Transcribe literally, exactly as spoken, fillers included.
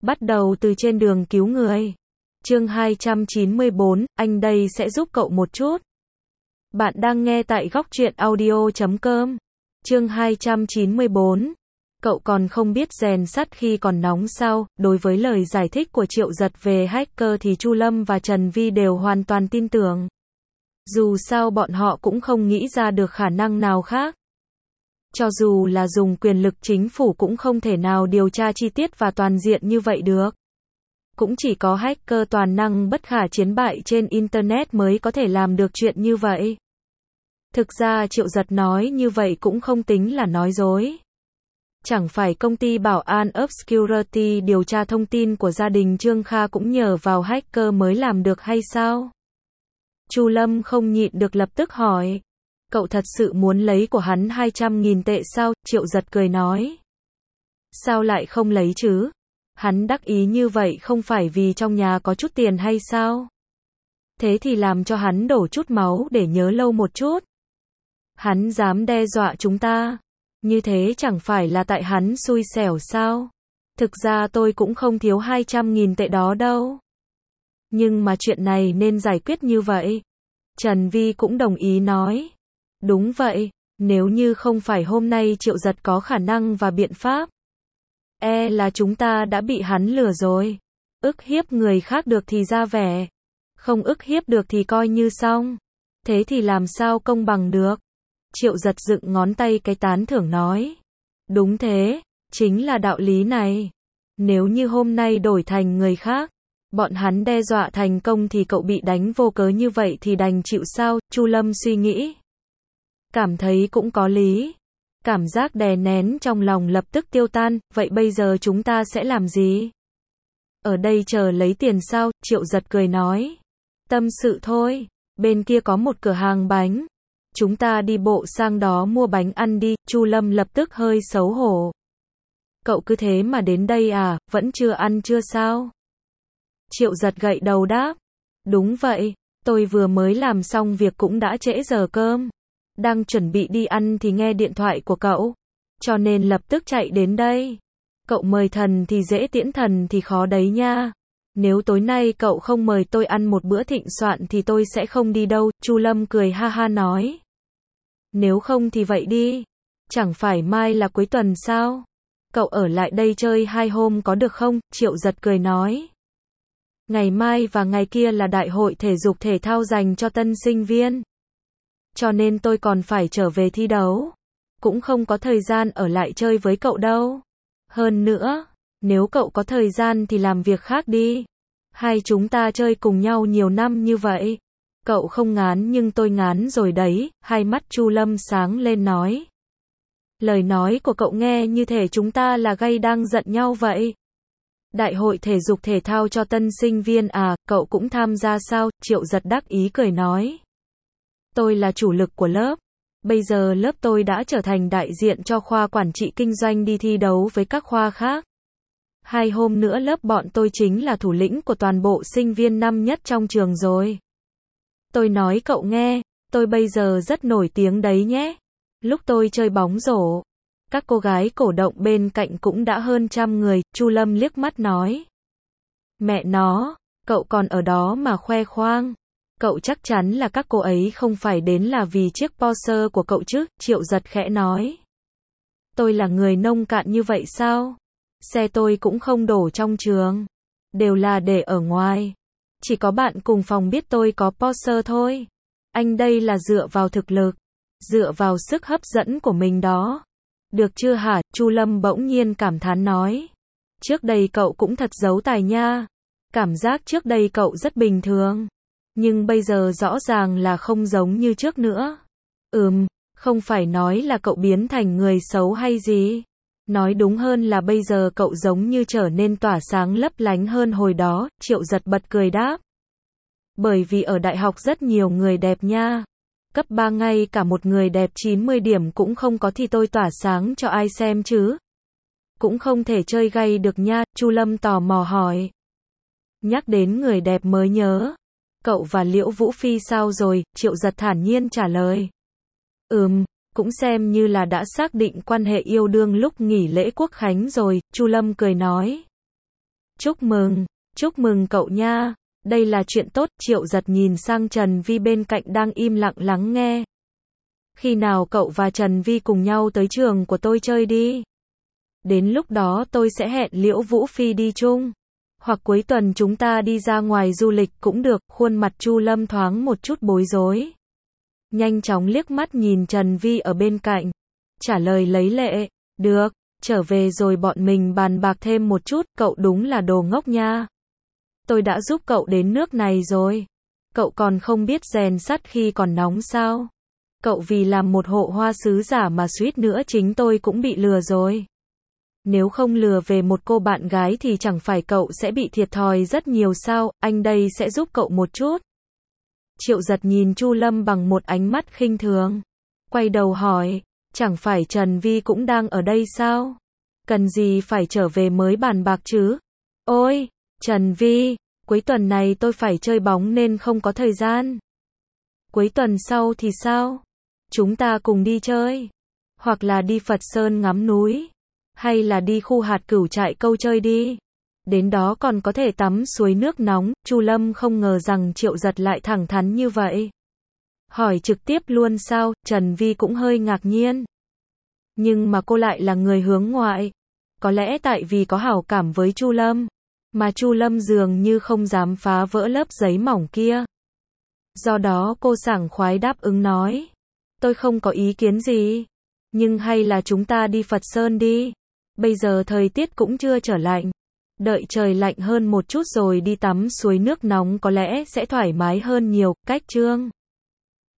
Bắt đầu từ trên đường cứu người. Chương hai trăm chín mươi bốn, anh đây sẽ giúp cậu một chút. Bạn đang nghe tại góc truyện audio chấm com. Chương hai trăm chín mươi bốn. Cậu còn không biết rèn sắt khi còn nóng sao? Đối với lời giải thích của Triệu Giật về hacker thì Chu Lâm và Trần Vi đều hoàn toàn tin tưởng. Dù sao bọn họ cũng không nghĩ ra được khả năng nào khác. Cho dù là dùng quyền lực chính phủ cũng không thể nào điều tra chi tiết và toàn diện như vậy được. Cũng chỉ có hacker toàn năng bất khả chiến bại trên Internet mới có thể làm được chuyện như vậy. Thực ra Triệu Giật nói như vậy cũng không tính là nói dối. Chẳng phải công ty bảo an Obscurity điều tra thông tin của gia đình Trương Kha cũng nhờ vào hacker mới làm được hay sao? Chu Lâm không nhịn được lập tức hỏi. Cậu thật sự muốn lấy của hắn hai trăm nghìn tệ sao? Triệu Giật cười nói. Sao lại không lấy chứ? Hắn đắc ý như vậy không phải vì trong nhà có chút tiền hay sao? Thế thì làm cho hắn đổ chút máu để nhớ lâu một chút. Hắn dám đe dọa chúng ta. Như thế chẳng phải là tại hắn xui xẻo sao? Thực ra tôi cũng không thiếu hai trăm nghìn tệ đó đâu. Nhưng mà chuyện này nên giải quyết như vậy. Trần Vi cũng đồng ý nói. Đúng vậy, nếu như không phải hôm nay Triệu Giật có khả năng và biện pháp. E là chúng ta đã bị hắn lừa rồi. Ức hiếp người khác được thì ra vẻ. Không ức hiếp được thì coi như xong. Thế thì làm sao công bằng được? Triệu Giật dựng ngón tay cái tán thưởng nói. Đúng thế, chính là đạo lý này. Nếu như hôm nay đổi thành người khác, bọn hắn đe dọa thành công thì cậu bị đánh vô cớ như vậy thì đành chịu sao? Chu Lâm suy nghĩ. Cảm thấy cũng có lý. Cảm giác đè nén trong lòng lập tức tiêu tan. Vậy bây giờ chúng ta sẽ làm gì? Ở đây chờ lấy tiền sao? Triệu Giật cười nói. Tâm sự thôi. Bên kia có một cửa hàng bánh. Chúng ta đi bộ sang đó mua bánh ăn đi. Chu Lâm lập tức hơi xấu hổ. Cậu cứ thế mà đến đây à? Vẫn chưa ăn chưa sao? Triệu Giật gậy đầu đáp. Đúng vậy. Tôi vừa mới làm xong việc cũng đã trễ giờ cơm. Đang chuẩn bị đi ăn thì nghe điện thoại của cậu. Cho nên lập tức chạy đến đây. Cậu mời thần thì dễ tiễn thần thì khó đấy nha. Nếu tối nay cậu không mời tôi ăn một bữa thịnh soạn thì tôi sẽ không đi đâu. Chu Lâm cười ha ha nói. Nếu không thì vậy đi. Chẳng phải mai là cuối tuần sao? Cậu ở lại đây chơi hai hôm có được không? Triệu Giật cười nói. Ngày mai và ngày kia là đại hội thể dục thể thao dành cho tân sinh viên. Cho nên tôi còn phải trở về thi đấu. Cũng không có thời gian ở lại chơi với cậu đâu. Hơn nữa, nếu cậu có thời gian thì làm việc khác đi. Hai chúng ta chơi cùng nhau nhiều năm như vậy. Cậu không ngán nhưng tôi ngán rồi đấy. Hai mắt Chu Lâm sáng lên nói. Lời nói của cậu nghe như thể chúng ta là gay đang giận nhau vậy. Đại hội thể dục thể thao cho tân sinh viên à? Cậu cũng tham gia sao? Triệu Giật đắc ý cười nói. Tôi là chủ lực của lớp. Bây giờ lớp tôi đã trở thành đại diện cho khoa quản trị kinh doanh đi thi đấu với các khoa khác. Hai hôm nữa lớp bọn tôi chính là thủ lĩnh của toàn bộ sinh viên năm nhất trong trường rồi. Tôi nói cậu nghe, tôi bây giờ rất nổi tiếng đấy nhé. Lúc tôi chơi bóng rổ, các cô gái cổ động bên cạnh cũng đã hơn trăm người. Chu Lâm liếc mắt nói. Mẹ nó, cậu còn ở đó mà khoe khoang. Cậu chắc chắn là các cô ấy không phải đến là vì chiếc Porsche của cậu chứ? Triệu Giật khẽ nói. Tôi là người nông cạn như vậy sao? Xe tôi cũng không đổ trong trường. Đều là để ở ngoài. Chỉ có bạn cùng phòng biết tôi có Porsche thôi. Anh đây là dựa vào thực lực. Dựa vào sức hấp dẫn của mình đó. Được chưa hả? Chu Lâm bỗng nhiên cảm thán nói. Trước đây cậu cũng thật giấu tài nha. Cảm giác trước đây cậu rất bình thường. Nhưng bây giờ rõ ràng là không giống như trước nữa. Ừm, không phải nói là cậu biến thành người xấu hay gì. Nói đúng hơn là bây giờ cậu giống như trở nên tỏa sáng lấp lánh hơn hồi đó. Triệu Giật bật cười đáp. Bởi vì ở đại học rất nhiều người đẹp nha. Cấp ba ngay cả một người đẹp chín mươi điểm cũng không có thì tôi tỏa sáng cho ai xem chứ. Cũng không thể chơi gay được nha. Chu Lâm tò mò hỏi. Nhắc đến người đẹp mới nhớ. Cậu và Liễu Vũ Phi sao rồi? Triệu Giật thản nhiên trả lời. Ừm, cũng xem như là đã xác định quan hệ yêu đương lúc nghỉ lễ Quốc khánh rồi. Chu Lâm cười nói. Chúc mừng, chúc mừng cậu nha, đây là chuyện tốt, Triệu Giật nhìn sang Trần Vi bên cạnh đang im lặng lắng nghe. Khi nào cậu và Trần Vi cùng nhau tới trường của tôi chơi đi? Đến lúc đó tôi sẽ hẹn Liễu Vũ Phi đi chung. Hoặc cuối tuần chúng ta đi ra ngoài du lịch cũng được, khuôn mặt Chu Lâm thoáng một chút bối rối. Nhanh chóng liếc mắt nhìn Trần Vi ở bên cạnh. Trả lời lấy lệ, được, trở về rồi bọn mình bàn bạc thêm một chút, cậu đúng là đồ ngốc nha. Tôi đã giúp cậu đến nước này rồi. Cậu còn không biết rèn sắt khi còn nóng sao? Cậu vì làm một hộ hoa sứ giả mà suýt nữa chính tôi cũng bị lừa rồi. Nếu không lừa về một cô bạn gái thì chẳng phải cậu sẽ bị thiệt thòi rất nhiều sao, anh đây sẽ giúp cậu một chút. Triệu Giật nhìn Chu Lâm bằng một ánh mắt khinh thường. Quay đầu hỏi, chẳng phải Trần Vi cũng đang ở đây sao? Cần gì phải trở về mới bàn bạc chứ? Ôi, Trần Vi, cuối tuần này tôi phải chơi bóng nên không có thời gian. Cuối tuần sau thì sao? Chúng ta cùng đi chơi. Hoặc là đi Phật Sơn ngắm núi. Hay là đi khu hạt cửu trại câu chơi đi. Đến đó còn có thể tắm suối nước nóng. Chu Lâm không ngờ rằng Triệu Giật lại thẳng thắn như vậy. Hỏi trực tiếp luôn sao? Trần Vi cũng hơi ngạc nhiên. Nhưng mà cô lại là người hướng ngoại. Có lẽ tại vì có hảo cảm với Chu Lâm. Mà Chu Lâm dường như không dám phá vỡ lớp giấy mỏng kia. Do đó cô sảng khoái đáp ứng nói. Tôi không có ý kiến gì. Nhưng hay là chúng ta đi Phật Sơn đi. Bây giờ thời tiết cũng chưa trở lạnh. Đợi trời lạnh hơn một chút rồi đi tắm suối nước nóng có lẽ sẽ thoải mái hơn nhiều. Cách chương